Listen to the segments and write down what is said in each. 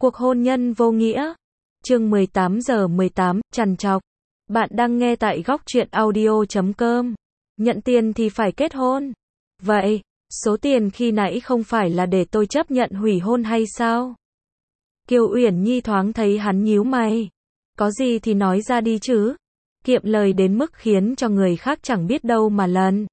Cuộc hôn nhân vô nghĩa. Chương 18:18, trằn trọc. Bạn đang nghe tại góc truyện audio.com. Nhận tiền thì phải kết hôn. Vậy, số tiền khi nãy không phải là để tôi chấp nhận hủy hôn hay sao? Kiều Uyển Nhi thoáng thấy hắn nhíu mày. Có gì thì nói ra đi chứ. Kiệm lời đến mức khiến cho người khác chẳng biết đâu mà lần.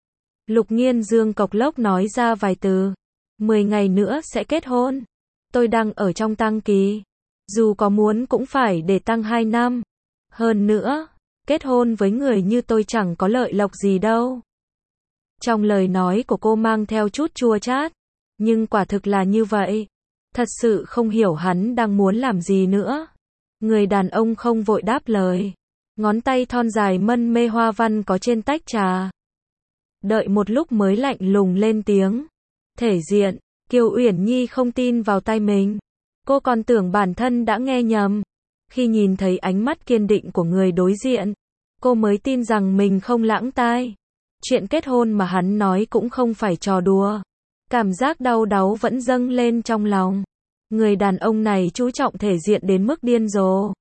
Lục Nghiên Dương cộc lốc nói ra vài từ. 10 ngày nữa sẽ kết hôn. Tôi đang ở trong tang kỳ. Dù có muốn cũng phải để tăng 2 năm. Hơn nữa, kết hôn với người như tôi chẳng có lợi lộc gì đâu. Trong lời nói của cô mang theo chút chua chát. Nhưng quả thực là như vậy. Thật sự không hiểu hắn đang muốn làm gì nữa. Người đàn ông không vội đáp lời. Ngón tay thon dài mân mê hoa văn có trên tách trà. Đợi một lúc mới lạnh lùng lên tiếng. Thể diện. Kiều Uyển Nhi không tin vào tai mình. Cô còn tưởng bản thân đã nghe nhầm. Khi nhìn thấy ánh mắt kiên định của người đối diện, cô mới tin rằng mình không lãng tai. Chuyện kết hôn mà hắn nói cũng không phải trò đùa. Cảm giác đau đáu vẫn dâng lên trong lòng. Người đàn ông này chú trọng thể diện đến mức điên rồ.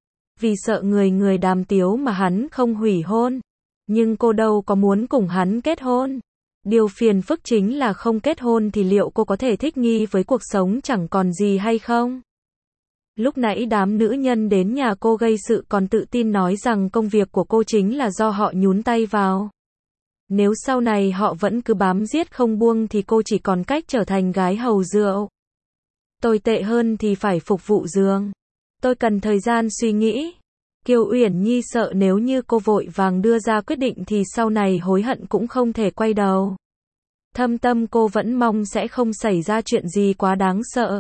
Vì sợ người đàm tiếu mà hắn không hủy hôn. Nhưng cô đâu có muốn cùng hắn kết hôn. Điều phiền phức chính là không kết hôn thì liệu cô có thể thích nghi với cuộc sống chẳng còn gì hay không? Lúc nãy đám nữ nhân đến nhà cô gây sự còn tự tin nói rằng công việc của cô chính là do họ nhúng tay vào. Nếu sau này họ vẫn cứ bám giết không buông thì cô chỉ còn cách trở thành gái hầu rượu. Tồi tệ hơn thì phải phục vụ giường. Tôi cần thời gian suy nghĩ. Kiều Uyển Nhi sợ nếu như cô vội vàng đưa ra quyết định thì sau này hối hận cũng không thể quay đầu. Thâm tâm cô vẫn mong sẽ không xảy ra chuyện gì quá đáng sợ.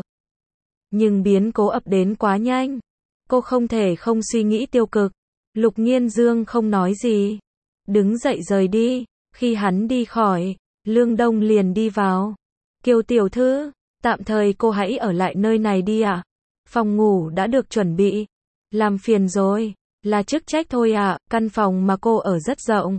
Nhưng biến cố ập đến quá nhanh. Cô không thể không suy nghĩ tiêu cực. Lục Nghiên Dương không nói gì. Đứng dậy rời đi. Khi hắn đi khỏi, Lương Đông liền đi vào. Kiều tiểu thư, tạm thời cô hãy ở lại nơi này đi ạ. Phòng ngủ đã được chuẩn bị. Làm phiền rồi, là chức trách thôi ạ. Căn phòng mà cô ở rất rộng.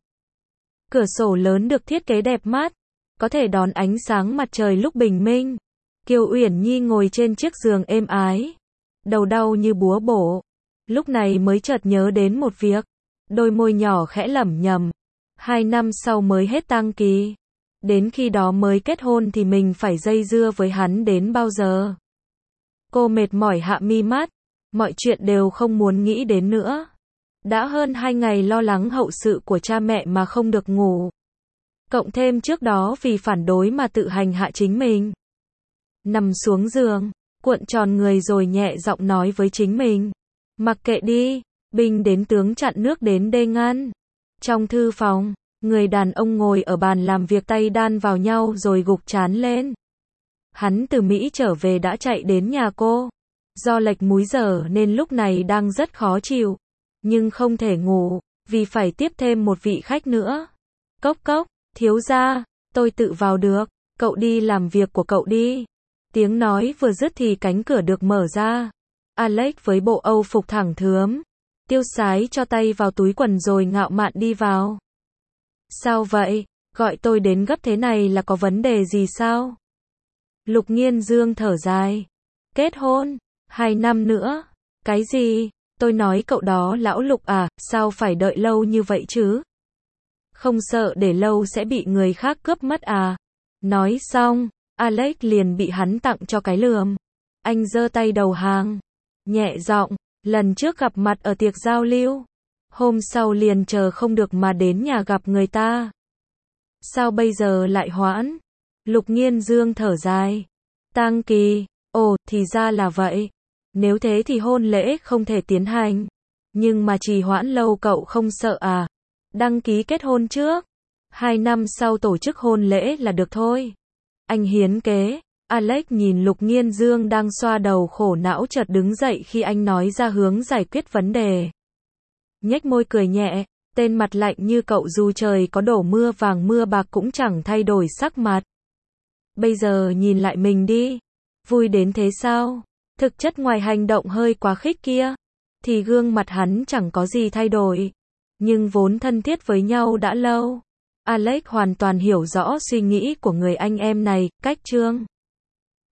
Cửa sổ lớn được thiết kế đẹp mắt, có thể đón ánh sáng mặt trời lúc bình minh. Kiều Uyển Nhi ngồi trên chiếc giường êm ái, đầu đau như búa bổ. Lúc này mới chợt nhớ đến một việc, đôi môi nhỏ khẽ lẩm nhẩm. 2 năm sau mới hết tang kỳ. Đến khi đó mới kết hôn thì mình phải dây dưa với hắn đến bao giờ? Cô mệt mỏi hạ mi mắt, mọi chuyện đều không muốn nghĩ đến nữa. Đã hơn 2 ngày lo lắng hậu sự của cha mẹ mà không được ngủ. Cộng thêm trước đó vì phản đối mà tự hành hạ chính mình. Nằm xuống giường, cuộn tròn người rồi nhẹ giọng nói với chính mình. Mặc kệ đi, binh đến tướng chặn nước đến đê ngăn. Trong thư phòng, người đàn ông ngồi ở bàn làm việc tay đan vào nhau rồi gục trán lên. Hắn từ Mỹ trở về đã chạy đến nhà cô. Do lệch múi giờ nên lúc này đang rất khó chịu. Nhưng không thể ngủ, vì phải tiếp thêm một vị khách nữa. Cốc cốc, thiếu gia, tôi tự vào được, cậu đi làm việc của cậu đi. Tiếng nói vừa dứt thì cánh cửa được mở ra. Alex với bộ Âu phục thẳng thướm, tiêu sái cho tay vào túi quần rồi ngạo mạn đi vào. Sao vậy, gọi tôi đến gấp thế này là có vấn đề gì sao? Lục Nghiên Dương thở dài. Kết hôn, 2 năm nữa. Cái gì? Tôi nói cậu đó lão Lục à, sao phải đợi lâu như vậy chứ? Không sợ để lâu sẽ bị người khác cướp mất à? Nói xong, Alex liền bị hắn tặng cho cái lườm. Anh giơ tay đầu hàng, nhẹ giọng, lần trước gặp mặt ở tiệc giao lưu. Hôm sau liền chờ không được mà đến nhà gặp người ta. Sao bây giờ lại hoãn? Lục Nghiên Dương thở dài. Tang kỳ, ồ, thì ra là vậy. Nếu thế thì hôn lễ không thể tiến hành. Nhưng mà trì hoãn lâu cậu không sợ à? Đăng ký kết hôn trước. 2 năm sau tổ chức hôn lễ là được thôi. Anh hiến kế. Alex nhìn Lục Nghiên Dương đang xoa đầu khổ não chợt đứng dậy khi anh nói ra hướng giải quyết vấn đề. Nhếch môi cười nhẹ, tên mặt lạnh như cậu dù trời có đổ mưa vàng mưa bạc cũng chẳng thay đổi sắc mặt. Bây giờ nhìn lại mình đi. Vui đến thế sao? Thực chất ngoài hành động hơi quá khích kia, thì gương mặt hắn chẳng có gì thay đổi. Nhưng vốn thân thiết với nhau đã lâu. Alex hoàn toàn hiểu rõ suy nghĩ của người anh em này, cách Trương.